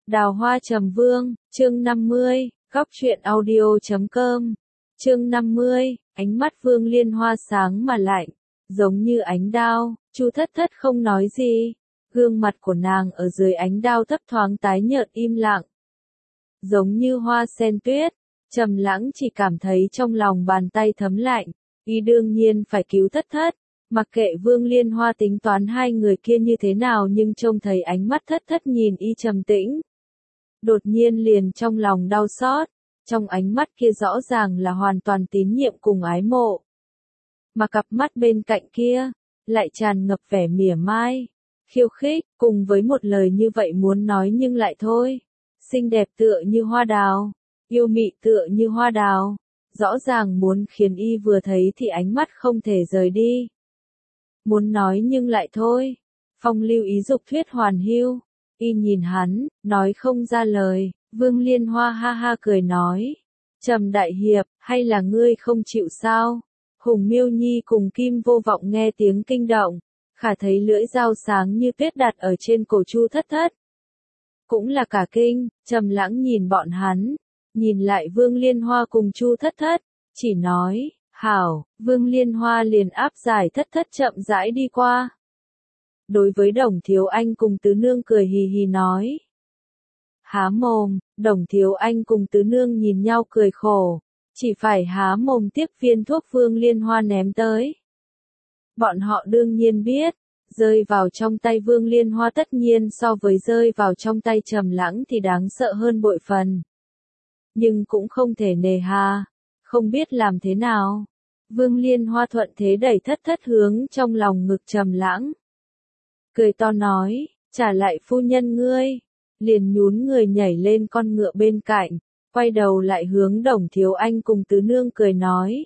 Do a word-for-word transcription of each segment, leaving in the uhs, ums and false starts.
Đào Hoa Trầm Vương, chương năm mươi, góc truyện audio chấm com. Chương năm mươi, ánh mắt Vương Liên Hoa sáng mà lạnh, giống như ánh đao. Chu Thất Thất không nói gì, gương mặt của nàng ở dưới ánh đao thấp thoáng tái nhợt im lặng, giống như hoa sen tuyết. Trầm Lãng chỉ cảm thấy trong lòng bàn tay thấm lạnh, y đương nhiên phải cứu Thất Thất. Mặc kệ Vương Liên Hoa tính toán hai người kia như thế nào, nhưng trông thấy ánh mắt Thất Thất nhìn y trầm tĩnh, đột nhiên liền trong lòng đau xót. Trong ánh mắt kia rõ ràng là hoàn toàn tín nhiệm cùng ái mộ, mà cặp mắt bên cạnh kia lại tràn ngập vẻ mỉa mai, khiêu khích, cùng với một lời như vậy muốn nói nhưng lại thôi. Xinh đẹp tựa như hoa đào, yêu mị tựa như hoa đào, rõ ràng muốn khiến y vừa thấy thì ánh mắt không thể rời đi. Muốn nói nhưng lại thôi, phong lưu ý dục thuyết hoàn hưu. Y nhìn hắn, nói không ra lời. Vương Liên Hoa ha ha cười nói, Trầm đại hiệp, hay là ngươi không chịu sao? Hùng Miêu Nhi cùng Kim Vô Vọng nghe tiếng kinh động, khả thấy lưỡi dao sáng như tuyết đặt ở trên cổ Chu Thất Thất, cũng là cả kinh. Trầm Lãng nhìn bọn hắn, nhìn lại Vương Liên Hoa cùng Chu Thất Thất, chỉ nói, hảo. Vương Liên Hoa liền áp giải Thất Thất chậm rãi đi qua. Đối với Đồng Thiếu Anh cùng Tứ Nương cười hì hì nói, há mồm. Đồng Thiếu Anh cùng Tứ Nương nhìn nhau cười khổ, chỉ phải há mồm tiếp viên thuốc Vương Liên Hoa ném tới. Bọn họ đương nhiên biết, rơi vào trong tay Vương Liên Hoa tất nhiên so với rơi vào trong tay Trầm Lãng thì đáng sợ hơn bội phần. Nhưng cũng không thể nề hà, không biết làm thế nào. Vương Liên Hoa thuận thế đẩy Thất Thất hướng trong lòng ngực Trầm Lãng, cười to nói, trả lại phu nhân ngươi. Liền nhún người nhảy lên con ngựa bên cạnh, quay đầu lại hướng Đồng Thiếu Anh cùng Tứ Nương cười nói,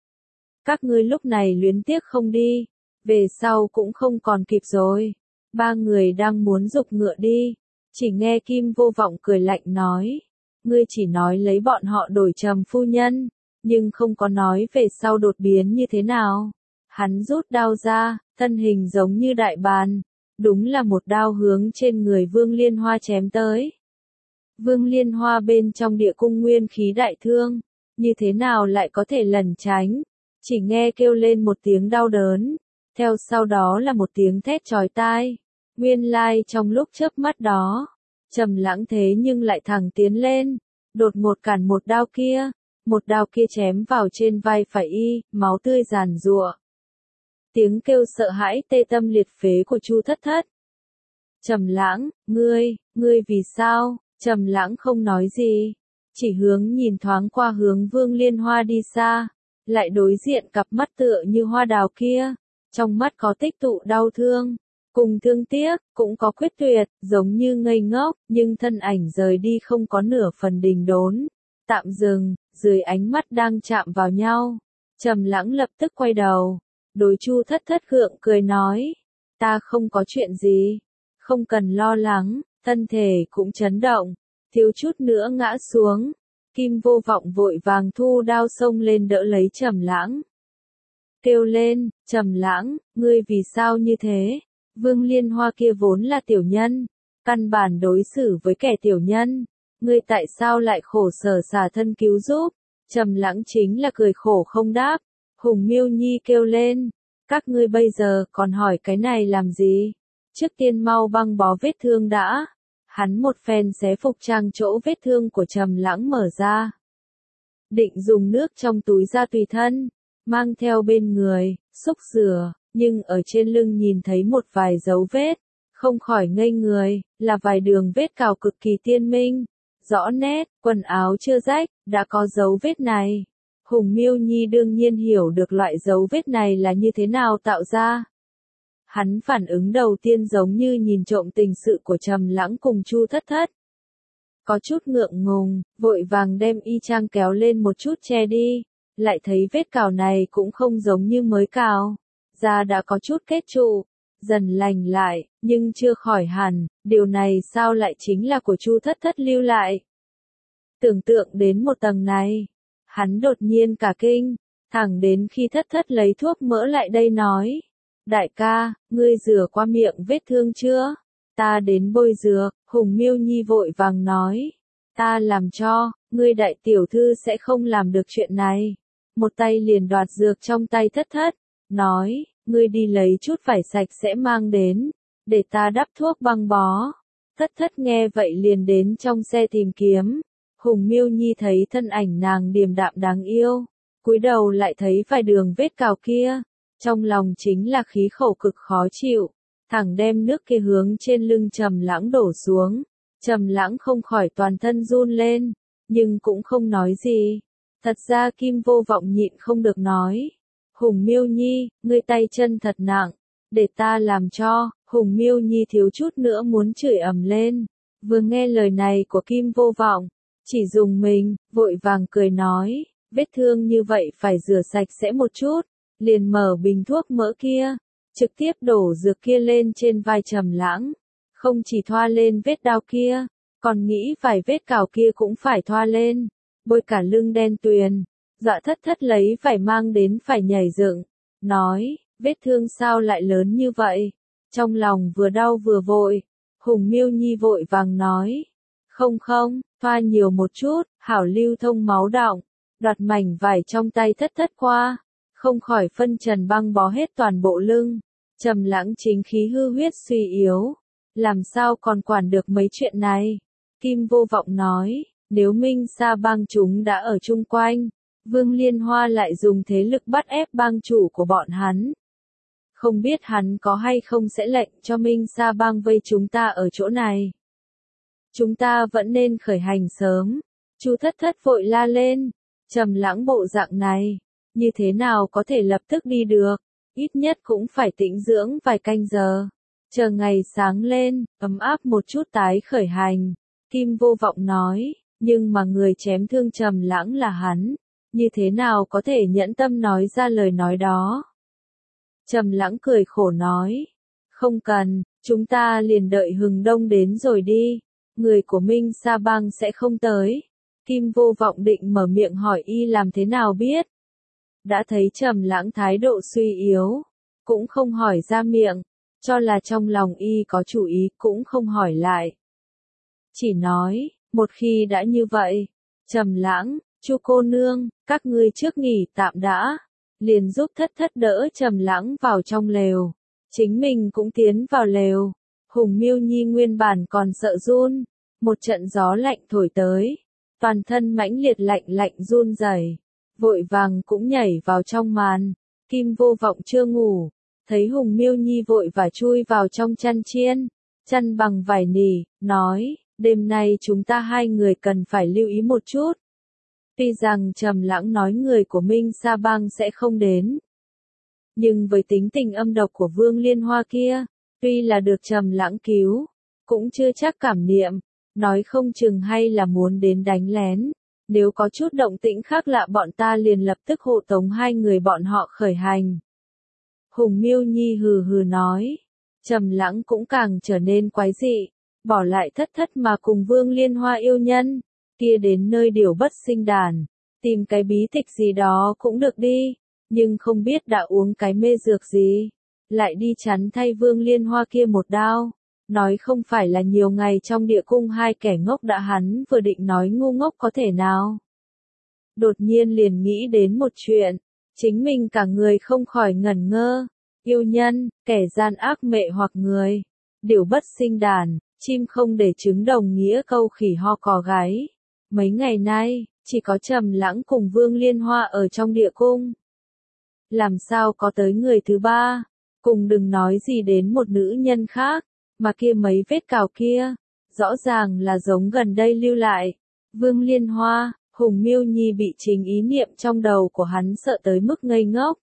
các ngươi lúc này luyến tiếc không đi, về sau cũng không còn kịp rồi. Ba người đang muốn giục ngựa đi, chỉ nghe Kim Vô Vọng cười lạnh nói, ngươi chỉ nói lấy bọn họ đổi Trầm phu nhân, nhưng không có nói về sau đột biến như thế nào. Hắn rút đao ra, thân hình giống như đại bàng, đúng là một đao hướng trên người Vương Liên Hoa chém tới. Vương Liên Hoa bên trong địa cung nguyên khí đại thương, như thế nào lại có thể lẩn tránh, chỉ nghe kêu lên một tiếng đau đớn, theo sau đó là một tiếng thét chói tai. Nguyên lai trong lúc chớp mắt đó, Trầm Lãng thế nhưng lại thẳng tiến lên, đột ngột cản một đao kia, một đao kia chém vào trên vai phải y, máu tươi giàn giụa. Tiếng kêu sợ hãi tê tâm liệt phế của Chu Thất Thất. Trầm Lãng, ngươi, ngươi vì sao? Trầm Lãng không nói gì, chỉ hướng nhìn thoáng qua hướng Vương Liên Hoa đi xa, lại đối diện cặp mắt tựa như hoa đào kia, trong mắt có tích tụ đau thương, cùng thương tiếc, cũng có quyết tuyệt, giống như ngây ngốc, nhưng thân ảnh rời đi không có nửa phần đình đốn, tạm dừng, dưới ánh mắt đang chạm vào nhau. Trầm Lãng lập tức quay đầu, đối Chu Thất Thất gượng cười nói, ta không có chuyện gì, không cần lo lắng. Thân thể cũng chấn động, thiếu chút nữa ngã xuống. Kim Vô Vọng vội vàng thu đao xông lên đỡ lấy Trầm Lãng, kêu lên, Trầm Lãng, ngươi vì sao như thế? Vương Liên Hoa kia vốn là tiểu nhân, căn bản đối xử với kẻ tiểu nhân, ngươi tại sao lại khổ sở xả thân cứu giúp? Trầm Lãng chính là cười khổ không đáp. Hùng Miêu Nhi kêu lên, các ngươi bây giờ còn hỏi cái này làm gì? Trước tiên mau băng bó vết thương đã. Hắn một phen xé phục trang chỗ vết thương của Trầm Lãng mở ra, định dùng nước trong túi ra tùy thân, mang theo bên người, xúc rửa, nhưng ở trên lưng nhìn thấy một vài dấu vết, không khỏi ngây người, là vài đường vết cào cực kỳ tiên minh, rõ nét, quần áo chưa rách, đã có dấu vết này. Hùng Miêu Nhi đương nhiên hiểu được loại dấu vết này là như thế nào tạo ra. Hắn phản ứng đầu tiên giống như nhìn trộm tình sự của Trầm Lãng cùng Chu Thất Thất. Có chút ngượng ngùng, vội vàng đem y trang kéo lên một chút che đi, lại thấy vết cào này cũng không giống như mới cào, da đã có chút kết trụ, dần lành lại, nhưng chưa khỏi hẳn, điều này sao lại chính là của Chu Thất Thất lưu lại. Tưởng tượng đến một tầng này, hắn đột nhiên cả kinh, thẳng đến khi Thất Thất lấy thuốc mỡ lại đây nói, đại ca, ngươi rửa qua miệng vết thương chưa? Ta đến bôi dược. Hùng Miêu Nhi vội vàng nói, ta làm cho, ngươi đại tiểu thư sẽ không làm được chuyện này. Một tay liền đoạt dược trong tay thất thất, nói, ngươi đi lấy chút vải sạch sẽ mang đến, để ta đắp thuốc băng bó. Thất thất nghe vậy liền đến trong xe tìm kiếm. Hùng Miêu Nhi thấy thân ảnh nàng điềm đạm đáng yêu, cúi đầu lại thấy vài đường vết cào kia, trong lòng chính là khí khẩu cực khó chịu, thẳng đem nước kia hướng trên lưng Trầm Lãng đổ xuống. Trầm Lãng không khỏi toàn thân run lên, nhưng cũng không nói gì. Thật ra Kim Vô Vọng nhịn không được nói, Hùng Miêu Nhi, ngươi tay chân thật nặng, để ta làm cho. Hùng Miêu Nhi thiếu chút nữa muốn chửi ầm lên, vừa nghe lời này của Kim Vô Vọng, chỉ dùng mình, vội vàng cười nói, vết thương như vậy phải rửa sạch sẽ một chút, liền mở bình thuốc mỡ kia, trực tiếp đổ dược kia lên trên vai Trầm Lãng, không chỉ thoa lên vết đao kia, còn nghĩ vài vết cào kia cũng phải thoa lên, bôi cả lưng đen tuyền. Dọa thất thất lấy phải mang đến phải nhảy dựng, nói, vết thương sao lại lớn như vậy? Trong lòng vừa đau vừa vội, Hùng Miêu Nhi vội vàng nói, không không, thoa nhiều một chút, hảo lưu thông máu đọng. Đoạt mảnh vải trong tay thất thất qua, không khỏi phân trần băng bó hết toàn bộ lưng. Trầm Lãng chính khí hư huyết suy yếu, làm sao còn quản được mấy chuyện này? Kim Vô Vọng nói, nếu Minh Sa bang chúng đã ở chung quanh, Vương Liên Hoa lại dùng thế lực bắt ép bang chủ của bọn hắn. Không biết hắn có hay không sẽ lệnh cho Minh Sa bang vây chúng ta ở chỗ này. Chúng ta vẫn nên khởi hành sớm. Chu Thất Thất vội la lên, Trầm Lãng bộ dạng này, như thế nào có thể lập tức đi được, ít nhất cũng phải tĩnh dưỡng vài canh giờ. Chờ ngày sáng lên, ấm áp một chút tái khởi hành. Kim Vô Vọng nói, nhưng mà người chém thương Trầm Lãng là hắn, như thế nào có thể nhẫn tâm nói ra lời nói đó. Trầm Lãng cười khổ nói, không cần, chúng ta liền đợi Hừng Đông đến rồi đi, người của Minh Sa bang sẽ không tới. Kim Vô Vọng định mở miệng hỏi y làm thế nào biết. Đã thấy Trầm Lãng thái độ suy yếu, cũng không hỏi ra miệng, cho là trong lòng y có chủ ý cũng không hỏi lại. Chỉ nói, một khi đã như vậy, Trầm Lãng, Chu cô nương, các ngươi trước nghỉ tạm đã, liền giúp Thất Thất đỡ Trầm Lãng vào trong lều, chính mình cũng tiến vào lều. Hùng Miêu Nhi nguyên bản còn sợ run, một trận gió lạnh thổi tới, toàn thân mãnh liệt lạnh lạnh run rẩy, vội vàng cũng nhảy vào trong màn. Kim Vô Vọng chưa ngủ, thấy Hùng Miêu Nhi vội và chui vào trong chăn chiên, chăn bằng vải nỉ, nói, đêm nay chúng ta hai người cần phải lưu ý một chút. Tuy rằng Trầm Lãng nói người của Minh Sa bang sẽ không đến, nhưng với tính tình âm độc của Vương Liên Hoa kia, tuy là được Trầm Lãng cứu, cũng chưa chắc cảm niệm, nói không chừng hay là muốn đến đánh lén. Nếu có chút động tĩnh khác lạ bọn ta liền lập tức hộ tống hai người bọn họ khởi hành. Hùng Miêu Nhi hừ hừ nói, Trầm Lãng cũng càng trở nên quái dị, bỏ lại Thất Thất mà cùng Vương Liên Hoa yêu nhân, kia đến nơi Điểu Bất Sinh đàn, tìm cái bí tịch gì đó cũng được đi, nhưng không biết đã uống cái mê dược gì, lại đi chắn thay Vương Liên Hoa kia một đao. Nói không phải là nhiều ngày trong địa cung hai kẻ ngốc đã hắn vừa định nói ngu ngốc có thể nào. Đột nhiên liền nghĩ đến một chuyện, chính mình cả người không khỏi ngẩn ngơ, yêu nhân, kẻ gian ác mệ hoặc người, Điểu Bất Sinh đàn, chim không để trứng đồng nghĩa câu khỉ ho cò gáy. Mấy ngày nay, chỉ có Trầm Lãng cùng Vương Liên Hoa ở trong địa cung. Làm sao có tới người thứ ba, cùng đừng nói gì đến một nữ nhân khác. Mà kia mấy vết cào kia, rõ ràng là giống gần đây lưu lại. Vương Liên Hoa, Hùng Miêu Nhi bị chính ý niệm trong đầu của hắn sợ tới mức ngây ngốc.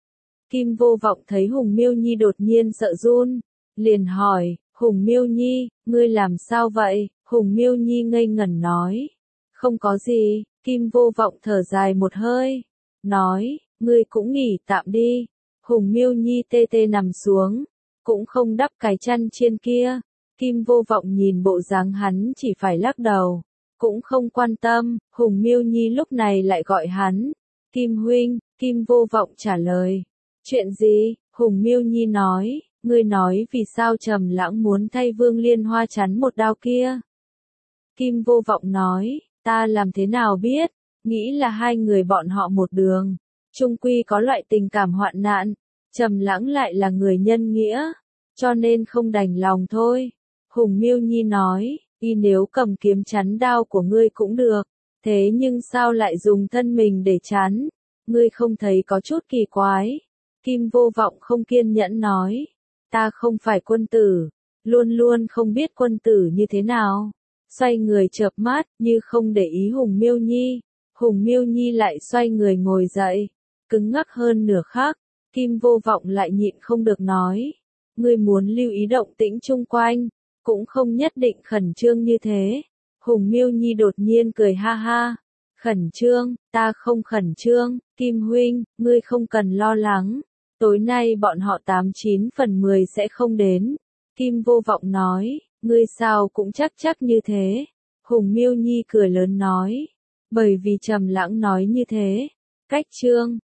Kim Vô Vọng thấy Hùng Miêu Nhi đột nhiên sợ run, liền hỏi, Hùng Miêu Nhi, ngươi làm sao vậy? Hùng Miêu Nhi ngây ngẩn nói, không có gì. Kim Vô Vọng thở dài một hơi, nói, ngươi cũng nghỉ tạm đi. Hùng Miêu Nhi tê tê nằm xuống, cũng không đắp cái chăn chiên kia. Kim Vô Vọng nhìn bộ dáng hắn chỉ phải lắc đầu, cũng không quan tâm. Hùng Miêu Nhi lúc này lại gọi hắn, Kim huynh. Kim Vô Vọng trả lời, chuyện gì? Hùng Miêu Nhi nói, ngươi nói vì sao Trầm Lãng muốn thay Vương Liên Hoa chắn một đao kia? Kim Vô Vọng nói, ta làm thế nào biết, nghĩ là hai người bọn họ một đường, chung quy có loại tình cảm hoạn nạn, Trầm Lãng lại là người nhân nghĩa, cho nên không đành lòng thôi. Hùng Miêu Nhi nói, y nếu cầm kiếm chắn đao của ngươi cũng được, thế nhưng sao lại dùng thân mình để chắn, ngươi không thấy có chút kỳ quái. Kim Vô Vọng không kiên nhẫn nói, ta không phải quân tử, luôn luôn không biết quân tử như thế nào. Xoay người chợp mắt, như không để ý Hùng Miêu Nhi. Hùng Miêu Nhi lại xoay người ngồi dậy, cứng ngắc hơn nửa khắc. Kim Vô Vọng lại nhịn không được nói, ngươi muốn lưu ý động tĩnh chung quanh, cũng không nhất định khẩn trương như thế. Hùng Miêu Nhi đột nhiên cười ha ha, khẩn trương, ta không khẩn trương, Kim huynh, ngươi không cần lo lắng, tối nay bọn họ tám chín phần mười sẽ không đến. Kim Vô Vọng nói, ngươi sao cũng chắc chắc như thế. Hùng Miêu Nhi cười lớn nói, bởi vì Trầm Lãng nói như thế. Cách chương